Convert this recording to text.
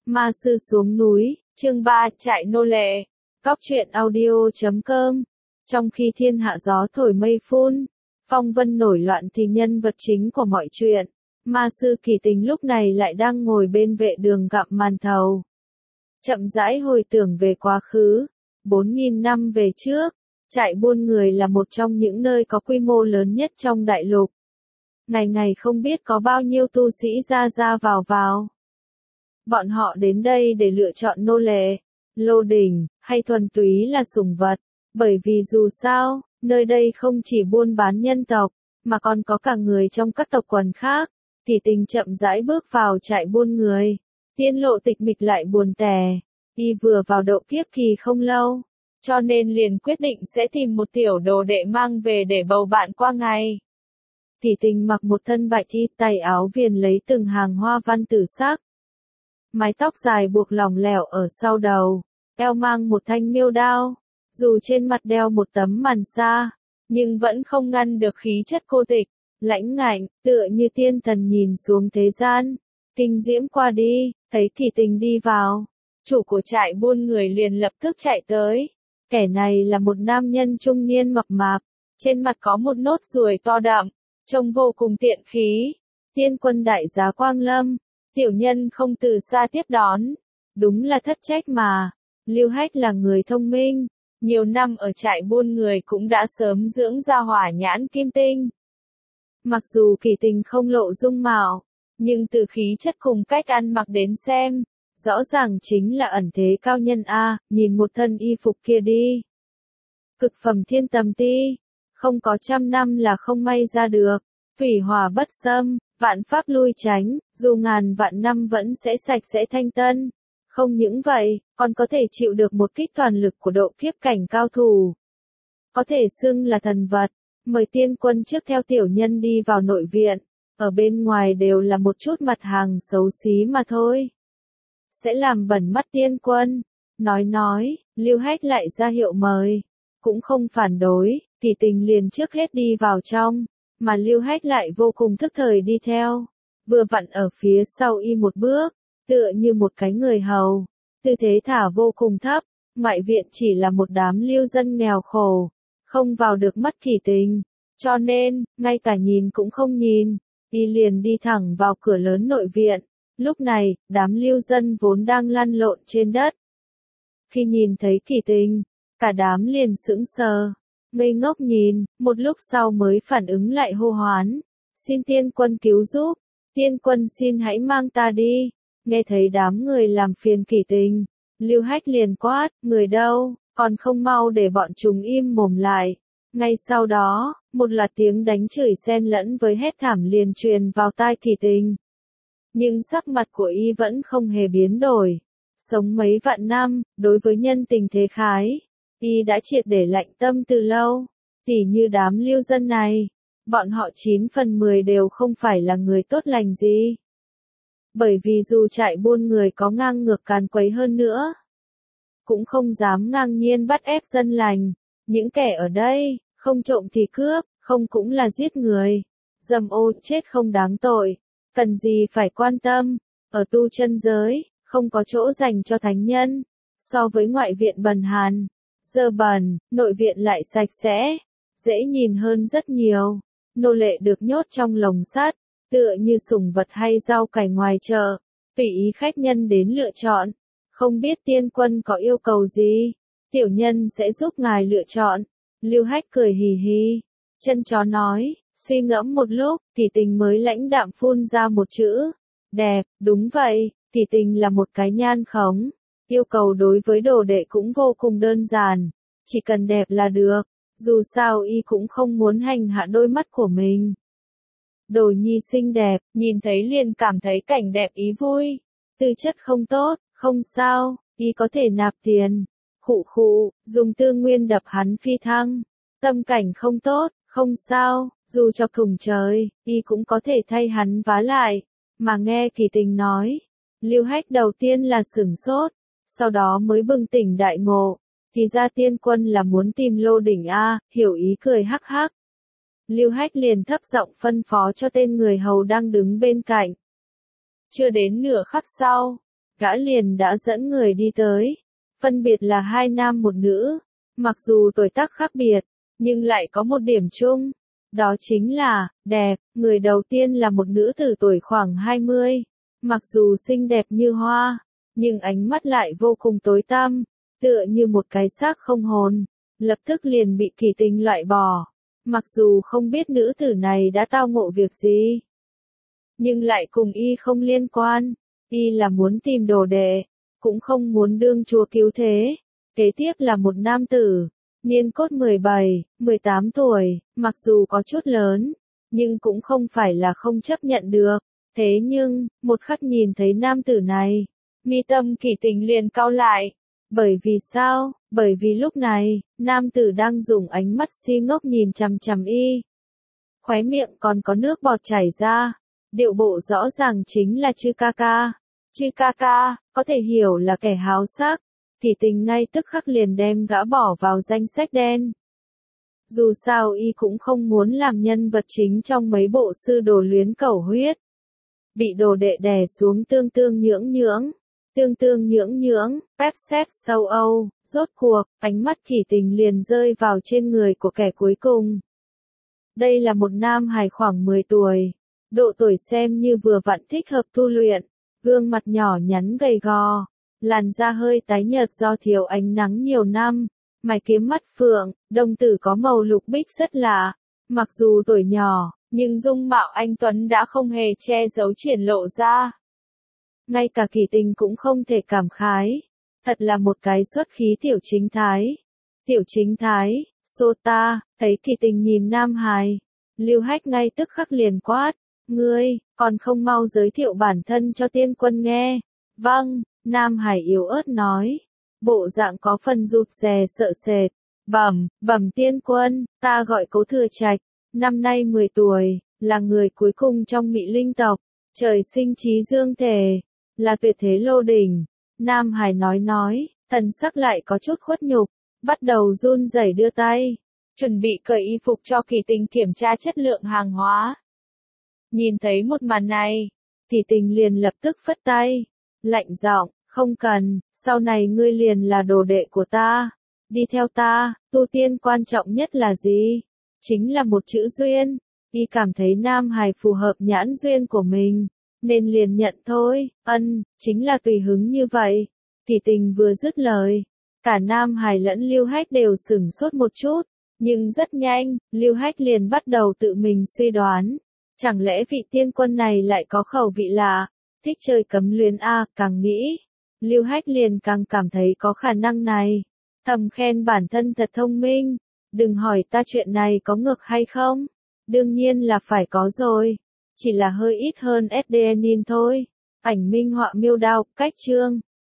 Ma sư xuống núi, chương 3, trại nô lệ. Cóc truyện audio.com. Trong khi thiên hạ gió thổi mây phun, phong vân nổi loạn thì nhân vật chính của mọi chuyện, ma sư Kỳ Tình lúc này lại đang ngồi bên vệ đường gặm màn thầu. Chậm rãi hồi tưởng về quá khứ, 4.000 năm về trước, trại buôn người là một trong những nơi có quy mô lớn nhất trong đại lục. Ngày ngày không biết có bao nhiêu tu sĩ ra ra vào. Bọn họ đến đây để lựa chọn nô lệ, lô đỉnh, hay thuần túy là sủng vật, bởi vì dù sao, nơi đây không chỉ buôn bán nhân tộc, mà còn có cả người trong các tộc quần khác. Kỳ Tình chậm rãi bước vào trại buôn người, tiên lộ tịch mịch lại buồn tẻ, y vừa vào độ kiếp kỳ không lâu, cho nên liền quyết định sẽ tìm một tiểu đồ đệ mang về để bầu bạn qua ngày. Kỳ Tình mặc một thân bạch y, tay áo viền lấy từng hàng hoa văn tử sắc. Mái tóc dài buộc lỏng lẻo ở sau đầu, eo mang một thanh miêu đao, dù trên mặt đeo một tấm màn sa, nhưng vẫn không ngăn được khí chất cô tịch, lãnh ngạnh, tựa như tiên thần nhìn xuống thế gian. Kinh diễm qua đi, thấy Kỳ Tình đi vào, chủ của trại buôn người liền lập tức chạy tới. Kẻ này là một nam nhân trung niên mập mạp, trên mặt có một nốt ruồi to đậm, trông vô cùng tiện khí. Tiên quân đại giá Quang Lâm. Tiểu nhân không từ xa tiếp đón. Đúng là thất trách mà. Lưu Hách là người thông minh, nhiều năm ở trại buôn người cũng đã sớm dưỡng ra hỏa nhãn kim tinh. Mặc dù Kỳ Tình không lộ dung mạo, nhưng từ khí chất cùng cách ăn mặc đến xem, rõ ràng chính là ẩn thế cao nhân a. Nhìn một thân y phục kia đi. Cực phẩm thiên tầm ti, không có 100 năm là không may ra được. Thủy hỏa bất xâm, vạn pháp lui tránh, dù ngàn vạn năm vẫn sẽ sạch sẽ thanh tân. Không những vậy, còn có thể chịu được một kích toàn lực của độ kiếp cảnh cao thủ. Có thể xưng là thần vật. Mời tiên quân trước theo tiểu nhân đi vào nội viện, ở bên ngoài đều là một chút mặt hàng xấu xí mà thôi. Sẽ làm bẩn mắt tiên quân. Nói, Lưu Hách lại ra hiệu mời. Cũng không phản đối, Kỳ Tình liền trước hết đi vào trong, mà Lưu Hách lại vô cùng thức thời đi theo. Vừa vặn ở phía sau y một bước, tựa như một cái người hầu, tư thế thả vô cùng thấp. Ngoại viện chỉ là một đám lưu dân nghèo khổ, không vào được mắt Kỳ Tình, cho nên, ngay cả nhìn cũng không nhìn, y liền đi thẳng vào cửa lớn nội viện. Lúc này, đám lưu dân vốn đang lăn lộn trên đất. Khi nhìn thấy Kỳ Tình, cả đám liền sững sờ, ngây ngốc nhìn, một lúc sau mới phản ứng lại hô hoán. Xin tiên quân cứu giúp, tiên quân xin hãy mang ta đi. Nghe thấy đám người làm phiền Kỳ Tình, Lưu Hách liền quát, người đâu, còn không mau để bọn chúng im mồm lại. Ngay sau đó, một loạt tiếng đánh chửi xen lẫn với hét thảm liền truyền vào tai Kỳ Tình. Nhưng sắc mặt của y vẫn không hề biến đổi. Sống mấy vạn năm, đối với nhân tình thế khái, y đã triệt để lạnh tâm từ lâu. Tỉ như đám lưu dân này, bọn họ 9 phần 10 đều không phải là người tốt lành gì. Bởi vì dù trại buôn người có ngang ngược càn quấy hơn nữa, cũng không dám ngang nhiên bắt ép dân lành. Những kẻ ở đây, không trộm thì cướp, không cũng là giết người. Dầm ô chết không đáng tội, cần gì phải quan tâm. Ở tu chân giới, không có chỗ dành cho thánh nhân. So với ngoại viện bần hàn, dơ bẩn, nội viện lại sạch sẽ, dễ nhìn hơn rất nhiều. Nô lệ được nhốt trong lồng sắt, tựa như sủng vật hay rau cải ngoài chợ, tùy ý khách nhân đến lựa chọn. Không biết tiên quân có yêu cầu gì, tiểu nhân sẽ giúp ngài lựa chọn. Lưu Hách cười hì hì, chân chó nói, suy ngẫm một lúc, Kỳ Tình mới lãnh đạm phun ra một chữ, đẹp. Đúng vậy, Kỳ Tình là một cái nhan khống, yêu cầu đối với đồ đệ cũng vô cùng đơn giản, chỉ cần đẹp là được, dù sao y cũng không muốn hành hạ đôi mắt của mình. Đồ nhi xinh đẹp, nhìn thấy liền cảm thấy cảnh đẹp ý vui, tư chất không tốt, không sao, y có thể nạp tiền. Khụ, dùng tư nguyên đập hắn phi thăng. Tâm cảnh không tốt, không sao, dù cho thủng trời, y cũng có thể thay hắn vá lại. Mà nghe Kỳ Tình nói, Lưu Hách đầu tiên là sửng sốt, sau đó mới bừng tỉnh đại ngộ. Thì ra tiên quân là muốn tìm lô đỉnh a, hiểu ý cười hắc hắc. Lưu Hách liền thấp giọng phân phó cho tên người hầu đang đứng bên cạnh. Chưa đến nửa khắc sau, gã liền đã dẫn người đi tới. Phân biệt là hai nam một nữ, mặc dù tuổi tác khác biệt, nhưng lại có một điểm chung. Đó chính là, đẹp. Người đầu tiên là một nữ tử tuổi khoảng 20. Mặc dù xinh đẹp như hoa, nhưng ánh mắt lại vô cùng tối tăm, tựa như một cái xác không hồn. Lập tức liền bị Kỳ Tình loại bỏ. Mặc dù không biết nữ tử này đã tao ngộ việc gì, nhưng lại cùng y không liên quan. Y là muốn tìm đồ đệ, cũng không muốn đương chúa cứu thế. Kế tiếp là một nam tử, niên cốt 17, 18 tuổi, mặc dù có chút lớn, nhưng cũng không phải là không chấp nhận được. Thế nhưng, một khắc nhìn thấy nam tử này, mi tâm Kỳ Tình liền cau lại. Bởi vì sao? Bởi vì lúc này, nam tử đang dùng ánh mắt si ngốc nhìn chằm chằm y. Khóe miệng còn có nước bọt chảy ra. Điệu bộ rõ ràng chính là Chư ca ca. Chư ca ca, có thể hiểu là kẻ háo sắc. Kỳ Tình ngay tức khắc liền đem gã bỏ vào danh sách đen. Dù sao y cũng không muốn làm nhân vật chính trong mấy bộ sư đồ luyến cẩu huyết. Bị đồ đệ đè xuống tương tương nhưỡng nhưỡng. Tương tương nhưỡng nhưỡng, pép xếp sâu âu, rốt cuộc, ánh mắt Kỳ Tình liền rơi vào trên người của kẻ cuối cùng. Đây là một nam hài khoảng 10 tuổi. Độ tuổi xem như vừa vặn thích hợp tu luyện. Gương mặt nhỏ nhắn gầy gò. Làn da hơi tái nhợt do thiếu ánh nắng nhiều năm. Mày kiếm mắt phượng, đồng tử có màu lục bích rất lạ. Mặc dù tuổi nhỏ, nhưng dung mạo anh Tuấn đã không hề che giấu triển lộ ra. Ngay cả Kỳ Tình cũng không thể cảm khái. Thật là một cái xuất khí tiểu chính thái. Tiểu chính thái, Sota, thấy Kỳ Tình nhìn nam hài. Lưu Hách ngay tức khắc liền quát. Ngươi, còn không mau giới thiệu bản thân cho tiên quân nghe. Vâng, nam hài yếu ớt nói. Bộ dạng có phần rụt rè sợ sệt. Bẩm tiên quân, ta gọi Cố Thừa Trạch. Năm nay 10 tuổi, là người cuối cùng trong Mị Linh tộc. Trời sinh trí dương thể. Là tuyệt thế lô đỉnh. Nam hài nói, thần sắc lại có chút khuất nhục, bắt đầu run rẩy đưa tay, chuẩn bị cởi y phục cho Kỳ Tình kiểm tra chất lượng hàng hóa. Nhìn thấy một màn này, Kỳ Tình liền lập tức phất tay, lạnh giọng, không cần, sau này ngươi liền là đồ đệ của ta, đi theo ta, tu tiên quan trọng nhất là gì? Chính là một chữ duyên. Y cảm thấy nam hài phù hợp nhãn duyên của mình, nên liền nhận thôi. Chính là tùy hứng như vậy. Kỳ Tình vừa dứt lời, cả nam hài lẫn Lưu Hách đều sửng sốt một chút, nhưng rất nhanh, Lưu Hách liền bắt đầu tự mình suy đoán, chẳng lẽ vị tiên quân này lại có khẩu vị lạ, thích chơi cấm luyến a. Càng nghĩ, Lưu Hách liền càng cảm thấy có khả năng này, thầm khen bản thân thật thông minh. Đừng hỏi ta chuyện này có ngược hay không, đương nhiên là phải có rồi, chỉ là hơi ít hơn SDNin thôi. Ảnh minh họa miêu đao, cách chương